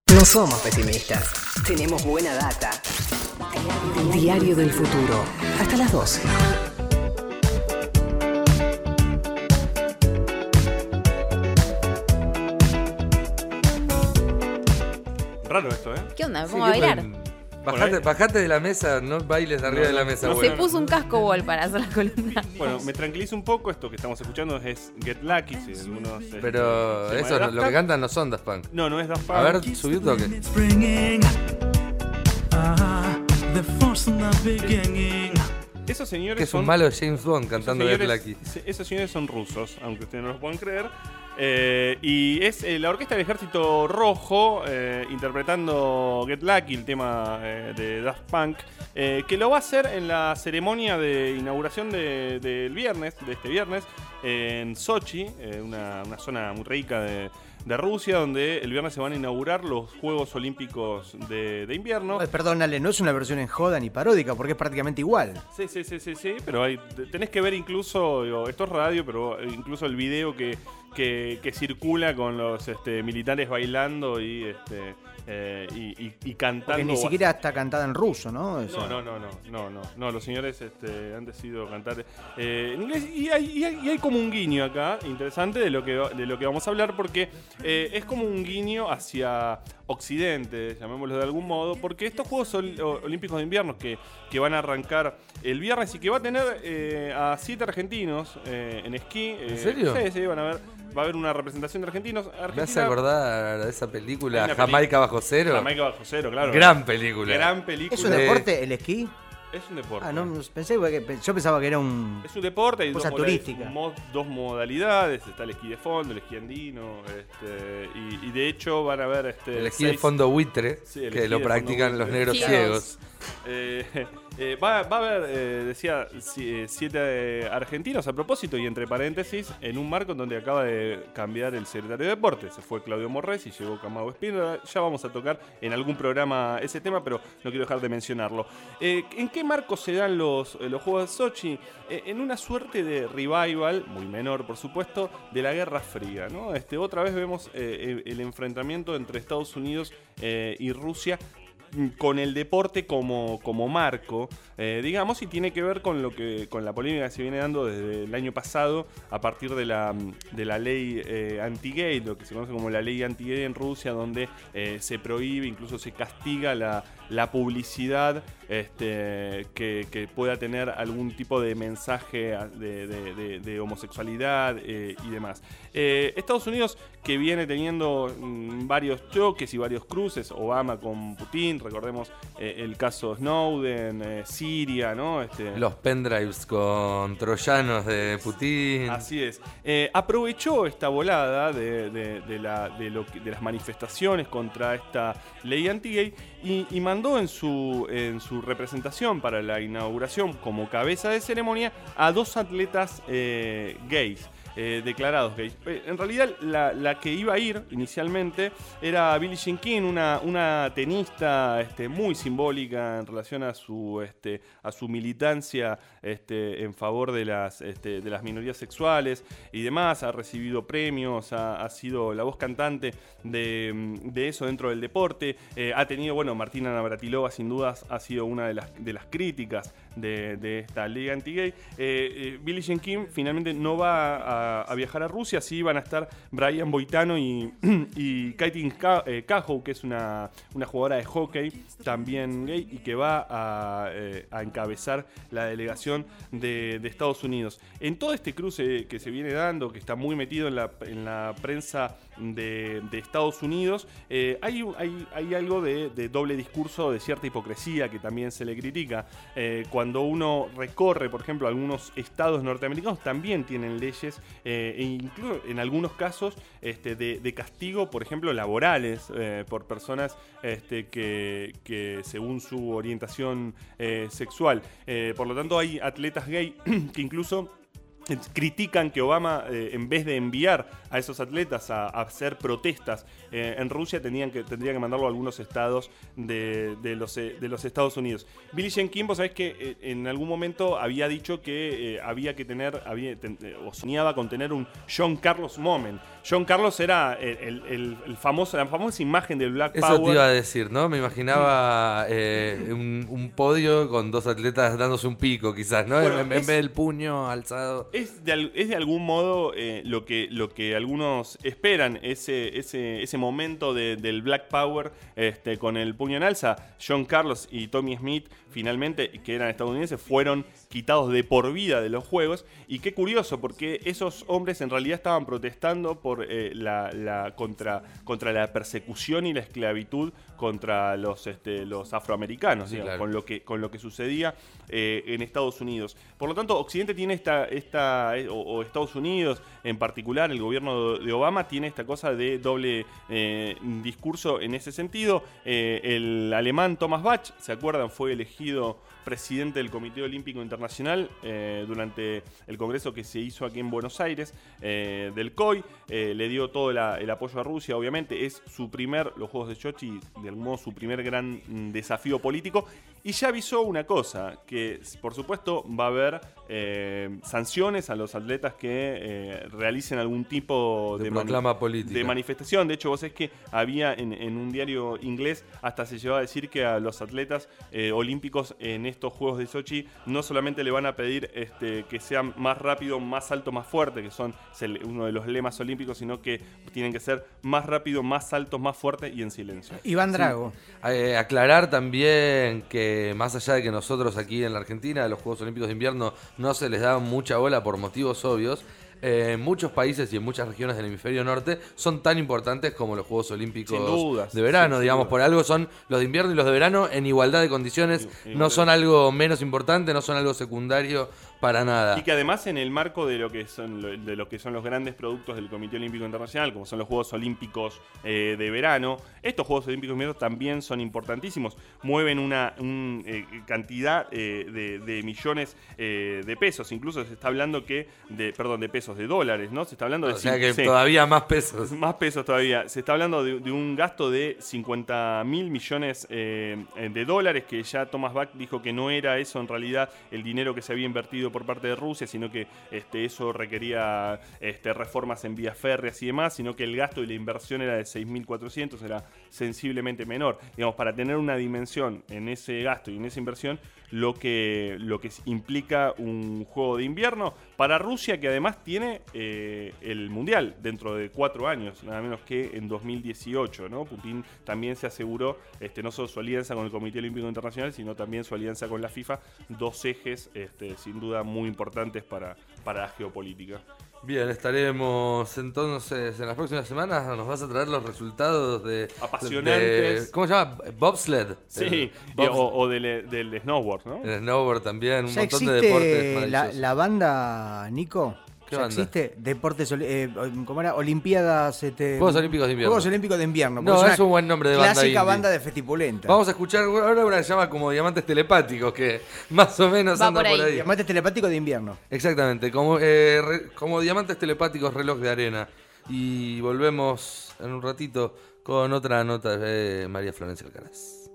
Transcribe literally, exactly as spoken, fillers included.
No somos pesimistas, tenemos buena data. Diario del Futuro, hasta las doce. Raro esto, ¿eh? ¿Qué onda? Sí, ¿Cómo a ¿qué bailar? pueden- Bajate, bajate de la mesa, no bailes arriba No, de la no, mesa, no, bueno. Se puso un casco ball para hacer la columna. Bueno, me tranquiliza un poco. Esto que estamos escuchando es Get Lucky. Si algunos, este, Pero tema eso, de no- Daft lo que Punk. cantan no son Daft Punk. No, no es Daft Punk. A ver, subí un toque. Esos señores Que es son... un malo James Bond esos cantando Get señores- Lucky. se- Esos señores son rusos, aunque ustedes no lo puedan creer. Eh, y es eh, la Orquesta del Ejército Rojo eh, interpretando Get Lucky, el tema eh, de Daft Punk, eh, que lo va a hacer en la ceremonia de inauguración de- del viernes, de este viernes, en Sochi, eh, una, una zona muy rica de, de Rusia, donde el viernes se van a inaugurar los Juegos Olímpicos de, de invierno. Ay, perdón, Ale, no es una versión en joda ni paródica, porque es prácticamente igual. Sí, sí, sí, sí, sí, pero hay, tenés que ver incluso, digo, esto es radio, pero incluso el video que, que, que circula con los este, militares bailando y, este, eh, y, y, y cantando. Porque ni siquiera está cantada en ruso, ¿no? O sea, No, no, no, no, no, no, no, los señores este, han decidido cantar eh, en inglés y hay, y, hay, y hay como un guiño acá, interesante, de lo que, de lo que vamos a hablar, porque eh, es como un guiño hacia Occidente, llamémoslo de algún modo, porque estos Juegos Ol- Olímpicos de Invierno que, que van a arrancar el viernes y que va a tener eh, a siete argentinos eh, en esquí. eh, ¿En serio? Sí, sí, van a ver, va a haber una representación de argentinos. Me Argentina, hace acordar de esa película, Hay una Jamaica bajo cero. Jamaica bajo cero, claro. Gran película. Gran película. ¿Es un Eh, deporte el esquí? Es un deporte. Ah, no, pensé que, yo pensaba que era un... Es un deporte, hay dos, Cosa moda- turística. mo- dos modalidades, está el esquí de fondo, el esquí andino, este, y, y de hecho van a ver este, El esquí de seis- fondo buitre, Sí, el que esquí lo de practican fondo los buitre. negros Ciegos. ciegos. Eh, eh, va, va a haber, eh, decía, si- eh, siete eh, argentinos a propósito, y entre paréntesis, en un marco en donde acaba de cambiar el secretario de Deportes. Se fue Claudio Morrés y llegó Camado Espíndola. Ya vamos a tocar en algún programa ese tema, pero no quiero dejar de mencionarlo. Eh, ¿En qué marco se dan los, eh, los Juegos de Sochi? Eh, en una suerte de revival, muy menor por supuesto, de la Guerra Fría, ¿no? Este, otra vez vemos eh, el, el enfrentamiento entre Estados Unidos eh, y Rusia, con el deporte como, como marco, eh, digamos, y tiene que ver con lo que con la polémica que se viene dando desde el año pasado a partir de la, de la ley eh, anti-gay, lo que se conoce como la ley anti-gay en Rusia, donde eh, se prohíbe, incluso se castiga la, la publicidad este, que, que pueda tener algún tipo de mensaje de, de, de, de homosexualidad eh, y demás. Eh, Estados Unidos, que viene teniendo mm, varios choques y varios cruces, Obama con Putin, recordemos eh, el caso Snowden, eh, Siria, ¿no? Este, Los pendrives con troyanos de Putin. Así es. Eh, aprovechó esta volada de, de- de la- de lo que- de las manifestaciones contra esta ley anti-gay y, y mandó en su, en su representación para la inauguración como cabeza de ceremonia a dos atletas eh, gays. Eh, declarados gays. Eh, en realidad, la, la que iba a ir inicialmente era Billie Jean King, una, una tenista este, muy simbólica en relación a su, este, a su militancia este, en favor de las, este, de las minorías sexuales y demás. Ha recibido premios, ha, ha sido la voz cantante de, de eso dentro del deporte. Eh, ha tenido, bueno, Martina Navratilova sin dudas ha sido una de las, de las críticas de, de esta ley anti-gay. Eh, eh, Billie Jean King finalmente no va a a viajar a Rusia. Sí van a estar Brian Boitano y, y Caitlin Cahow, que es una, una jugadora de hockey también gay y que va a, eh, a encabezar la delegación de, de Estados Unidos. En todo este cruce que se viene dando, que está muy metido en la, en la prensa de, de Estados Unidos, eh, hay, hay, hay algo de, de doble discurso, de cierta hipocresía que también se le critica. Eh, cuando uno recorre, por ejemplo, algunos estados norteamericanos, también tienen leyes Eh, e incluso en algunos casos este, de, de castigo, por ejemplo, laborales eh, por personas este, que, que según su orientación eh, sexual. Eh, por lo tanto, hay atletas gay que incluso critican que Obama, eh, en vez de enviar a esos atletas a, a hacer protestas eh, en Rusia, tenían que, tendría que mandarlo a algunos estados de, de, los, eh, de los Estados Unidos. Billie Jean King, vos sabés que eh, en algún momento había dicho que eh, había que tener, había, ten, eh, o soñaba con tener un John Carlos moment. John Carlos era el, el, el, el famoso, la famosa imagen del Black Eso Power. te iba a decir, ¿no? Me imaginaba eh, un, un podio con dos atletas dándose un pico, quizás, ¿no? Bueno, en, en es- vez del puño alzado. Es de, al- es de algún modo eh, lo, que, lo que algunos esperan, ese, ese, ese momento de- del Black Power este, con el puño en alza. John Carlos y Tommy Smith, finalmente, que eran estadounidenses, fueron quitados de por vida de los juegos. Y qué curioso, porque esos hombres en realidad estaban protestando por eh, la, la, contra, contra la persecución y la esclavitud contra los, este, los afroamericanos, Sí, digamos, claro. con lo que, con lo que sucedía eh, en Estados Unidos. Por lo tanto, Occidente tiene esta, esta eh, o, o Estados Unidos en particular, el gobierno de Obama tiene esta cosa de doble eh, discurso en ese sentido. Eh, el alemán Thomas Bach, ¿se acuerdan? Fue elegido presidente del Comité Olímpico Internacional eh, durante el congreso que se hizo aquí en Buenos Aires, eh, del C O I. Eh, le dio todo la- el apoyo a Rusia, obviamente. Es su primer, los Juegos de Sochi, de algún modo su primer gran mm, desafío político. Y ya avisó una cosa, que por supuesto va a haber eh, sanciones a los atletas que eh, realicen algún tipo De de, proclama política. de manifestación. De hecho, vos sabés que había en, en un diario inglés, hasta se llegó a decir que a los atletas eh, olímpicos en estos Juegos de Sochi no solamente le van a pedir este, que sean más rápido, más alto, más fuerte, que son es el- uno de los lemas olímpicos, sino que tienen que ser más rápido, más altos, más fuertes y en silencio. Iván Drago. Eh, aclarar también que más allá de que nosotros aquí en la Argentina, a los Juegos Olímpicos de Invierno, no se les da mucha bola por motivos obvios, eh, en muchos países y en muchas regiones del hemisferio norte son tan importantes como los Juegos Olímpicos Sin dudas, de verano, sin digamos, dudas. por algo son los de invierno y los de verano en igualdad de condiciones, Sí, no son algo menos importante, no son algo secundario para nada. Y que además en el marco de lo que son lo- de lo que son los grandes productos del Comité Olímpico Internacional, como son los Juegos Olímpicos eh, de verano, estos Juegos Olímpicos de invierno también son importantísimos. Mueven una un, eh, cantidad eh, de, de millones eh, de pesos. Incluso se está hablando que de perdón de pesos, de dólares, ¿no? Se está hablando de O sea cin- que sí. todavía más pesos. Más pesos todavía. Se está hablando de, de un gasto de cincuenta mil millones eh, de dólares, que ya Thomas Bach dijo que no era eso en realidad el dinero que se había invertido por parte de Rusia, sino que este, eso requería este, reformas en vías férreas y demás, sino que el gasto y la inversión era de seis mil cuatrocientos, era sensiblemente menor. Digamos, para tener una dimensión en ese gasto y en esa inversión, lo que, lo que implica un juego de invierno para Rusia, que además tiene eh, el Mundial dentro de cuatro años, nada menos que en dos mil dieciocho, ¿no? Putin también se aseguró este, no solo su alianza con el Comité Olímpico Internacional, sino también su alianza con la FIFA, dos ejes este, sin duda muy importantes para, para la geopolítica. Bien, estaremos entonces en las próximas semanas. Nos vas a traer los resultados de. Apasionantes. de- ¿Cómo se llama? Bobsled. Sí, El y- bobs- o, o del, del snowboard, ¿no? el snowboard también, un ¿Ya montón de deportes existe la, maravillosos. la banda, Nico? ¿Qué ¿Ya banda? existe? Deportes, oli- eh, ¿cómo era? Olimpiadas, este, Juegos Olímpicos de Invierno. Juegos Olímpicos de Invierno. No, porque es un buen nombre de banda clásica indie. banda de Festipulenta. Vamos a escuchar ahora una que se llama como Diamantes Telepáticos, que más o menos Va anda por por ahí. ahí. Diamantes telepáticos de invierno. Exactamente, como, eh, re- como Diamantes Telepáticos Reloj de Arena. Y volvemos en un ratito con otra nota de María Florencia Alcaraz.